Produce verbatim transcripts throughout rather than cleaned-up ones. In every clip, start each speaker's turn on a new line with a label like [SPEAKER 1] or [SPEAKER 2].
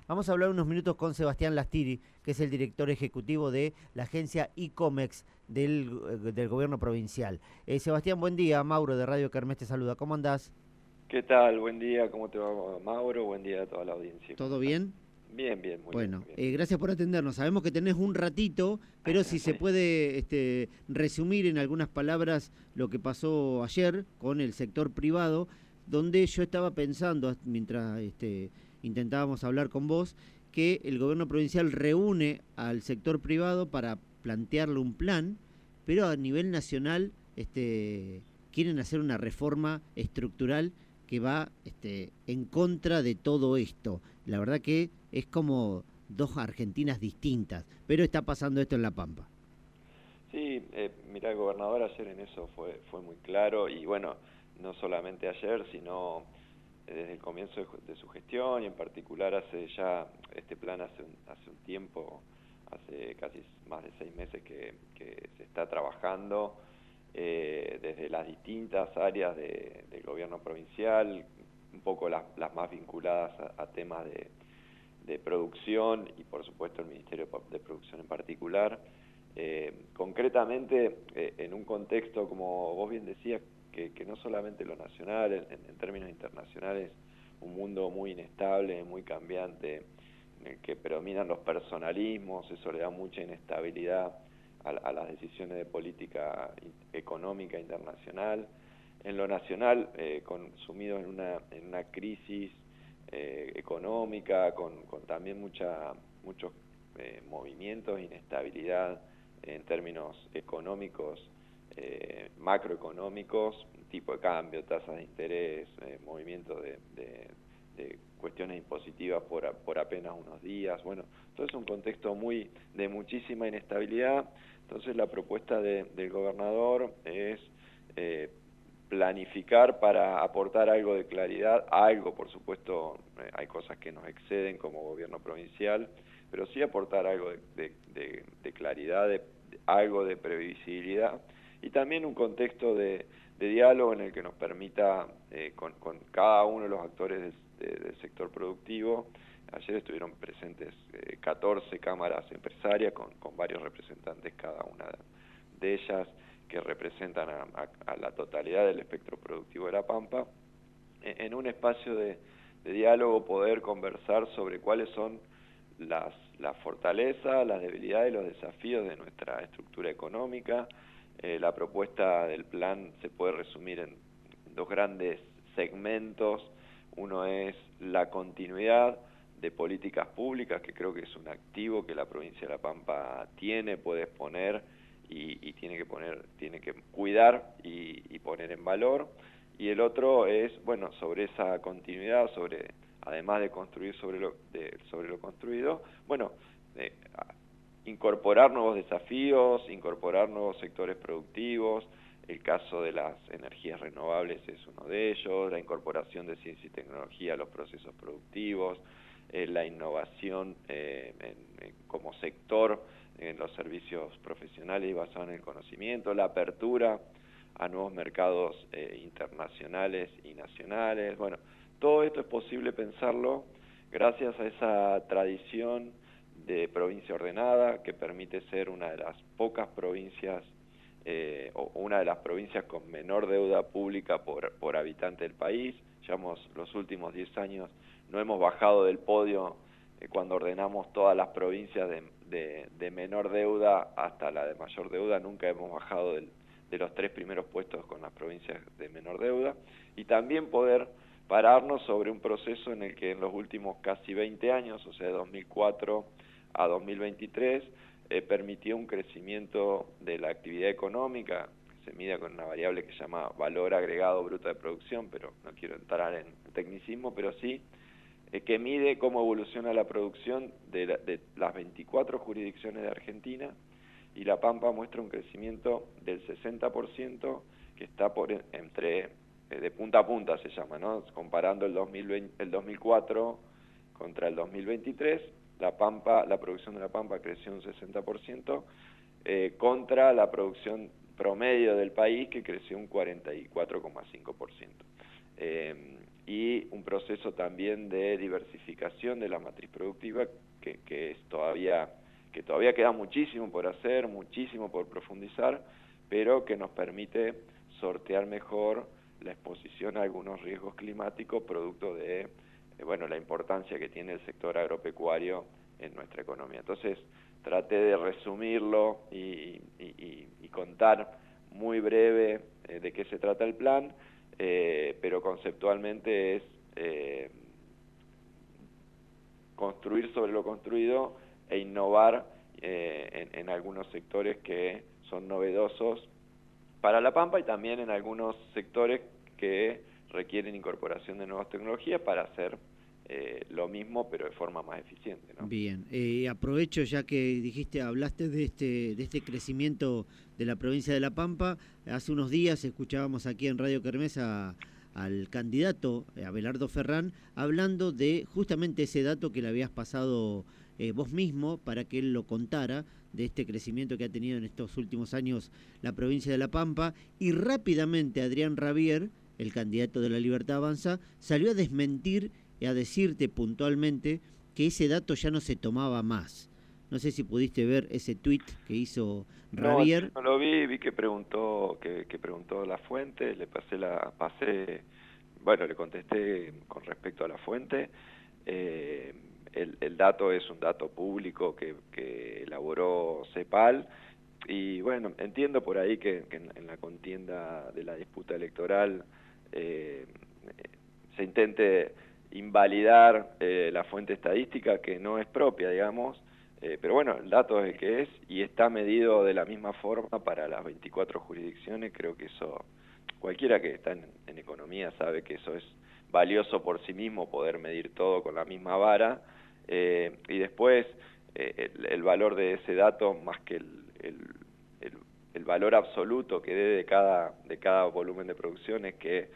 [SPEAKER 1] Vamos a hablar unos minutos con Sebastián Lastiri, que es el director ejecutivo de la agencia ICOMEX del, eh, del gobierno provincial. Eh, Sebastián, buen día. Mauro de Radio Kermés te saluda. ¿Cómo andás?
[SPEAKER 2] ¿Qué tal? Buen día, ¿cómo te va, Mauro? Buen día a toda la audiencia, ¿cómo
[SPEAKER 1] ¿Todo
[SPEAKER 2] están?
[SPEAKER 1] bien?
[SPEAKER 2] Bien, bien, muy bien,
[SPEAKER 1] Bueno,
[SPEAKER 2] muy bien.
[SPEAKER 1] eh, gracias por atendernos. Sabemos que tenés un ratito, pero si se puede este, resumir en algunas palabras lo que pasó ayer con el sector privado, donde yo estaba pensando, mientras este, intentábamos hablar con vos, que el gobierno provincial reúne al sector privado para plantearle un plan, pero a nivel nacional este, quieren hacer una reforma estructural que va este, en contra de todo esto. La verdad que es como dos Argentinas distintas, pero está pasando esto en La Pampa.
[SPEAKER 2] Sí, eh, mira, el gobernador ayer en eso fue, fue muy claro y bueno, no solamente ayer, sino eh, desde el comienzo de, de su gestión y en particular hace ya, este plan hace un, hace un tiempo, hace casi más de seis meses que, que se está trabajando eh, desde las distintas áreas de, del gobierno provincial, un poco las, las más vinculadas a, a temas de de producción y por supuesto el Ministerio de Producción en particular. Eh, concretamente, eh, en un contexto, como vos bien decías, que, que no solamente lo nacional, en, en términos internacionales, un mundo muy inestable, muy cambiante, en el que predominan los personalismos, eso le da mucha inestabilidad a, a las decisiones de política económica internacional. En lo nacional, eh, consumido en una, en una crisis eh, económica, con, con también mucha, muchos eh, movimientos, inestabilidad en términos económicos, eh, macroeconómicos, tipo de cambio, tasas de interés, eh, movimientos de, de, de cuestiones impositivas por, por apenas unos días. Bueno, todo es un contexto muy de muchísima inestabilidad. Entonces la propuesta de, del gobernador es eh, planificar para aportar algo de claridad, algo, por supuesto, eh, hay cosas que nos exceden como gobierno provincial, pero sí aportar algo de, de, de, de claridad, de, de, algo de previsibilidad y también un contexto de, de diálogo en el que nos permita, eh, con, con cada uno de los actores del, de, del sector productivo. Ayer estuvieron presentes eh, catorce cámaras empresarias con, con varios representantes cada una de ellas, que representan a, a, a la totalidad del espectro productivo de La Pampa, en, en un espacio de, de diálogo poder conversar sobre cuáles son las, las fortalezas, las debilidades y los desafíos de nuestra estructura económica. Eh, la propuesta del plan se puede resumir en dos grandes segmentos. Uno es la continuidad de políticas públicas, que creo que es un activo que la provincia de La Pampa tiene, puede exponer y, y tiene que poner, tiene que cuidar y, y poner en valor. Y el otro es, bueno, sobre esa continuidad, sobre además de construir sobre lo, de, sobre lo construido, bueno, eh, incorporar nuevos desafíos, incorporar nuevos sectores productivos. El caso de las energías renovables es uno de ellos, la incorporación de ciencia y tecnología a los procesos productivos, eh, la innovación eh, en, en, como sector en los servicios profesionales y basados en el conocimiento, la apertura a nuevos mercados eh, internacionales y nacionales. Bueno, todo esto es posible pensarlo gracias a esa tradición de provincia ordenada que permite ser una de las pocas provincias eh, o una de las provincias con menor deuda pública por, por habitante del país. Llevamos los últimos diez años, no hemos bajado del podio eh, cuando ordenamos todas las provincias de, de, de menor deuda hasta la de mayor deuda, nunca hemos bajado del, de los tres primeros puestos con las provincias de menor deuda, y también poder pararnos sobre un proceso en el que en los últimos casi veinte años, o sea, de dos mil cuatro a dos mil veintitrés, eh, permitió un crecimiento de la actividad económica, que se mide con una variable que se llama valor agregado bruto de producción, pero no quiero entrar en tecnicismo, pero sí eh, que mide cómo evoluciona la producción de, la, de las veinticuatro jurisdicciones de Argentina, y La Pampa muestra un crecimiento del sesenta por ciento que está por entre eh, de punta a punta se llama, ¿no? Comparando el dos mil veinte, el dos mil cuatro contra el dos mil veintitrés, La Pampa, la producción de La Pampa creció un sesenta por ciento eh, contra la producción promedio del país, que creció un cuarenta y cuatro coma cinco por ciento. Eh, y un proceso también de diversificación de la matriz productiva que, que es todavía que todavía queda muchísimo por hacer, muchísimo por profundizar, pero que nos permite sortear mejor la exposición a algunos riesgos climáticos producto de eh, bueno, la importancia que tiene el sector agropecuario en nuestra economía. Entonces, traté de resumirlo y, y, y contar muy breve eh, de qué se trata el plan, eh, pero conceptualmente es eh, construir sobre lo construido e innovar eh, en, en algunos sectores que son novedosos para La Pampa y también en algunos sectores que requieren incorporación de nuevas tecnologías para hacer eh, lo mismo pero de forma más eficiente, ¿no?
[SPEAKER 1] Bien, eh, aprovecho ya que dijiste, hablaste de este, de este crecimiento de la provincia de La Pampa. Hace unos días escuchábamos aquí en Radio Kermés a, al candidato Abelardo Ferrán hablando de justamente ese dato que le habías pasado eh, vos mismo para que él lo contara, de este crecimiento que ha tenido en estos últimos años la provincia de La Pampa, y rápidamente Adrián Rabier, el candidato de La Libertad Avanza, salió a desmentir y a decirte puntualmente que ese dato ya no se tomaba más. No sé si pudiste ver ese tuit que hizo Rabier.
[SPEAKER 2] No, no lo vi, vi que preguntó, que, que preguntó la fuente, le pasé la, pasé, bueno, le contesté con respecto a la fuente. Eh, el, el dato es un dato público que, que elaboró CEPAL, y bueno, entiendo por ahí que, que en, en la contienda de la disputa electoral eh, se intente invalidar eh, la fuente estadística que no es propia, digamos, eh, pero bueno, el dato es el que es y está medido de la misma forma para las veinticuatro jurisdicciones. Creo que eso, cualquiera que está en, en economía sabe que eso es valioso por sí mismo, poder medir todo con la misma vara, eh, y después eh, el, el valor de ese dato, más que el, el, el, el valor absoluto que dé de cada, de cada volumen de producción, es que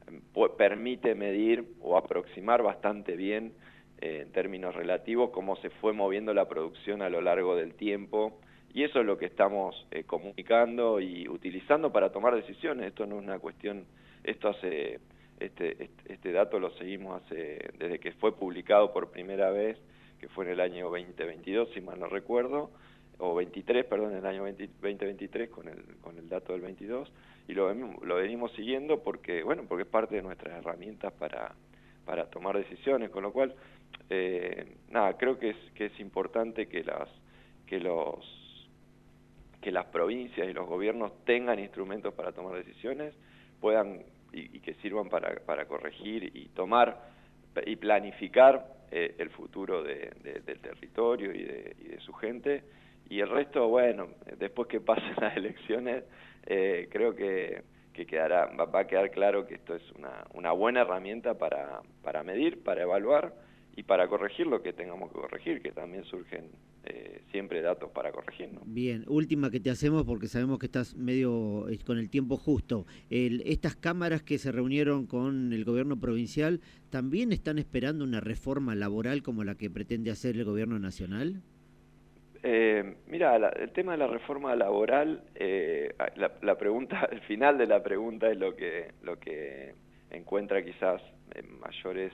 [SPEAKER 2] permite medir o aproximar bastante bien eh, en términos relativos cómo se fue moviendo la producción a lo largo del tiempo, y eso es lo que estamos eh, comunicando y utilizando para tomar decisiones. Esto no es una cuestión, esto hace, este, este, este dato lo seguimos hace, desde que fue publicado por primera vez, que fue en el año veinte veintidós, si mal no recuerdo, o veintitrés, perdón, en el año veinte veintitrés con el, con el dato del veintidós, y lo, lo venimos siguiendo porque, bueno, porque es parte de nuestras herramientas para, para tomar decisiones, con lo cual, eh, nada, creo que es, que es importante que las, que los, que las provincias y los gobiernos tengan instrumentos para tomar decisiones, puedan, y, y que sirvan para, para corregir y tomar y planificar eh, el futuro de, de, del territorio y de, y de su gente. Y el resto, bueno, después que pasen las elecciones, eh, creo que, que quedará, va, va a quedar claro que esto es una, una buena herramienta para, para medir, para evaluar y para corregir lo que tengamos que corregir, que también surgen eh, siempre datos para corregir, ¿no?
[SPEAKER 1] Bien, última que te hacemos porque sabemos que estás medio eh, con el tiempo justo. El, estas cámaras que se reunieron con el gobierno provincial, ¿también están esperando una reforma laboral como la que pretende hacer el gobierno nacional?
[SPEAKER 2] Eh, mira, la, el tema de la reforma laboral, eh, la, la pregunta, el final de la pregunta es lo que lo que encuentra quizás en mayores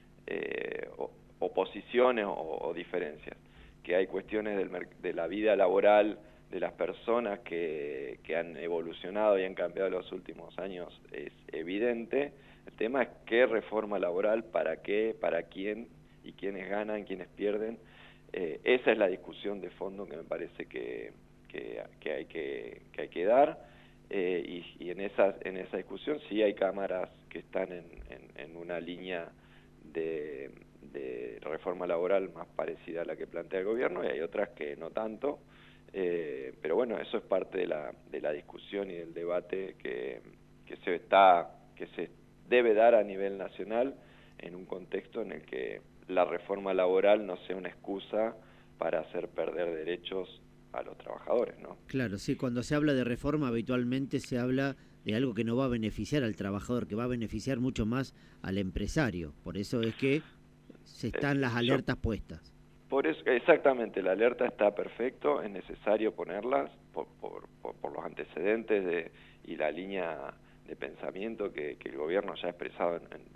[SPEAKER 2] eh, oposiciones o, o diferencias, que hay cuestiones del, de la vida laboral de las personas que, que han evolucionado y han cambiado en los últimos años, es evidente. El tema es qué reforma laboral, para qué, para quién, y quiénes ganan, quiénes pierden. Eh, esa es la discusión de fondo que me parece que, que, que, hay, que, que hay que dar, eh, y, y en, esa, en esa discusión sí hay cámaras que están en, en, en una línea de, de reforma laboral más parecida a la que plantea el gobierno, y hay otras que no tanto, eh, pero bueno, eso es parte de la, de la discusión y del debate que, que, se está, que se debe dar a nivel nacional en un contexto en el que la reforma laboral no sea una excusa para hacer perder derechos a los trabajadores, ¿no?
[SPEAKER 1] Claro, sí, cuando se habla de reforma habitualmente se habla de algo que no va a beneficiar al trabajador, que va a beneficiar mucho más al empresario. Por eso es que se están las alertas
[SPEAKER 2] Yo,
[SPEAKER 1] puestas.
[SPEAKER 2] por eso, exactamente, la alerta está perfecto, es necesario ponerlas por, por, por, por los antecedentes de, y la línea de pensamiento que, que el gobierno ya ha expresado en, en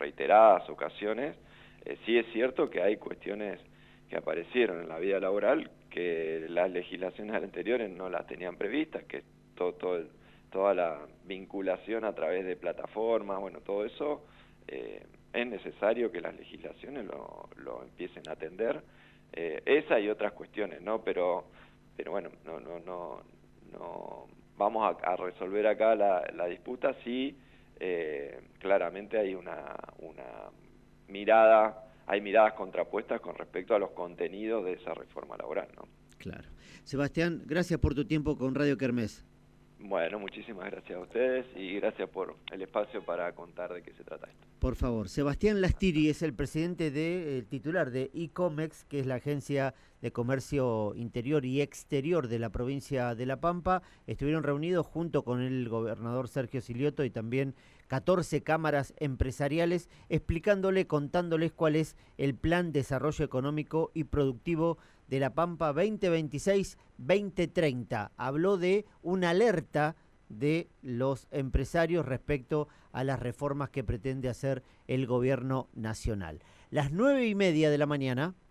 [SPEAKER 2] reiteradas ocasiones, eh, sí es cierto que hay cuestiones que aparecieron en la vida laboral que las legislaciones anteriores no las tenían previstas, que todo, todo el, toda la vinculación a través de plataformas, bueno, todo eso eh, es necesario que las legislaciones lo, lo empiecen a atender, eh, esa y otras cuestiones, ¿no? Pero, pero bueno, no, no, no, no vamos a, a resolver acá la, la disputa si eh, claramente hay una, una mirada, hay miradas contrapuestas con respecto a los contenidos de esa reforma laboral, ¿no?
[SPEAKER 1] Claro. Sebastián, gracias por tu tiempo con Radio Kermés.
[SPEAKER 2] Bueno, muchísimas gracias a ustedes y gracias por el espacio para contar de qué se trata esto.
[SPEAKER 1] Por favor, Sebastián Lastiri es el presidente de, el titular de ICOMEX, que es la agencia de comercio interior y exterior de la provincia de La Pampa. Estuvieron reunidos junto con el gobernador Sergio Silioto y también catorce cámaras empresariales, explicándole, contándoles cuál es el plan de desarrollo económico y productivo de La Pampa veinte veintiséis veinte treinta. Habló de una alerta de los empresarios respecto a las reformas que pretende hacer el gobierno nacional. Las nueve y media de la mañana